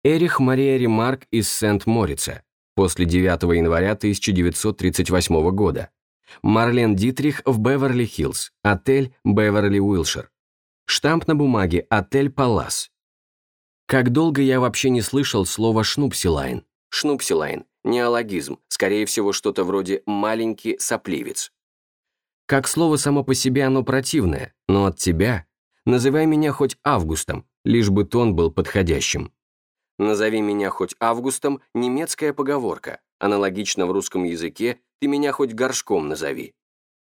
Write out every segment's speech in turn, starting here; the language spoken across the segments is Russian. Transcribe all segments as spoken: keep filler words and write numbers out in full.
Эрих Мария Ремарк из Сент-Морица после девятого января тысяча девятьсот тридцать восьмого года. Марлен Дитрих в Беверли-Хиллз, отель Беверли-Уилшир. Штамп на бумаге «Отель Палас». Как долго я вообще не слышал слова «шнупсилайн». Шнупсилайн – неологизм, скорее всего, что-то вроде «маленький сопливец». Как слово само по себе оно противное, но от тебя называй меня хоть Августом, лишь бы тон был подходящим. «Назови меня хоть Августом» – немецкая поговорка, аналогично в русском языке «ты меня хоть горшком назови».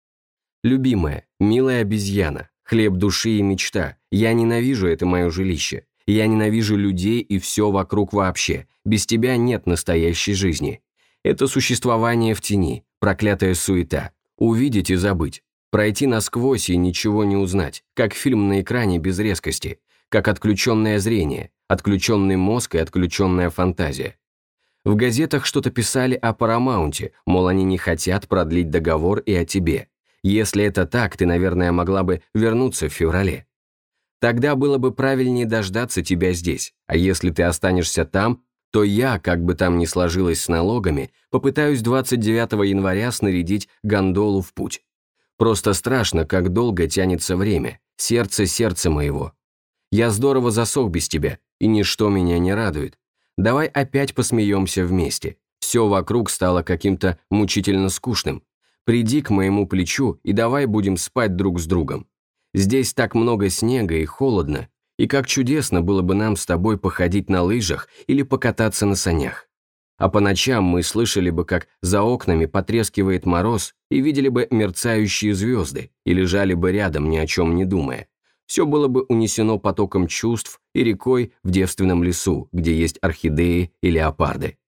Любимая, милая обезьяна, хлеб души и мечта, я ненавижу это мое жилище, я ненавижу людей и все вокруг вообще, без тебя нет настоящей жизни. Это существование в тени, проклятая суета, увидеть и забыть, пройти насквозь и ничего не узнать, как фильм на экране без резкости, как отключенное зрение, отключенный мозг и отключенная фантазия. В газетах что-то писали о Парамаунте, мол, они не хотят продлить договор и о тебе. Если это так, ты, наверное, могла бы вернуться в феврале. Тогда было бы правильнее дождаться тебя здесь, а если ты останешься там, то я, как бы там ни сложилось с налогами, попытаюсь двадцать девятого января снарядить гондолу в путь. Просто страшно, как долго тянется время, сердце сердце моего. Я здорово засох без тебя, и ничто меня не радует. Давай опять посмеемся вместе. Все вокруг стало каким-то мучительно скучным. Приди к моему плечу и давай будем спать друг с другом. Здесь так много снега и холодно, и как чудесно было бы нам с тобой походить на лыжах или покататься на санях. А по ночам мы слышали бы, как за окнами потрескивает мороз, и видели бы мерцающие звезды, и лежали бы рядом, ни о чем не думая. Все было бы унесено потоком чувств и рекой в девственном лесу, где есть орхидеи и леопарды.